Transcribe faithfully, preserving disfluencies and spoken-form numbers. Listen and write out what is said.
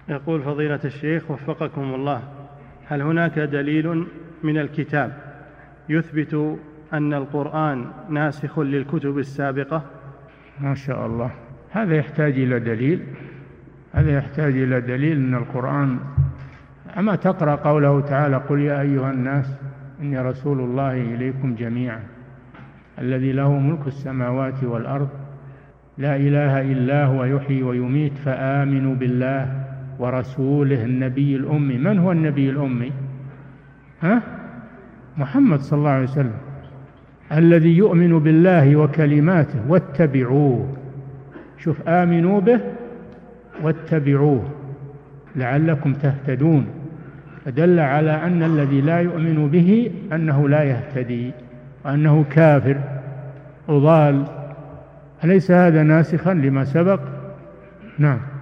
يقول فضيلة الشيخ وفقكم الله، هل هناك دليل من الكتاب يثبت أن القرآن ناسخ للكتب السابقة؟ ما شاء الله، هذا يحتاج إلى دليل، هذا يحتاج إلى دليل أن القرآن. أما تقرأ قوله تعالى قل يا أيها الناس إني رسول الله إليكم جميعا الذي له ملك السماوات والأرض لا إله إلا هو يحيي ويميت فآمنوا بالله ورسوله النبي الأمي. من هو النبي الأمي؟ ها؟ محمد صلى الله عليه وسلم، الذي يؤمن بالله وكلماته واتبعوه. شوف، آمنوا به واتبعوه لعلكم تهتدون، فدل على أن الذي لا يؤمن به أنه لا يهتدي وأنه كافر وضال. أليس هذا ناسخا لما سبق؟ نعم.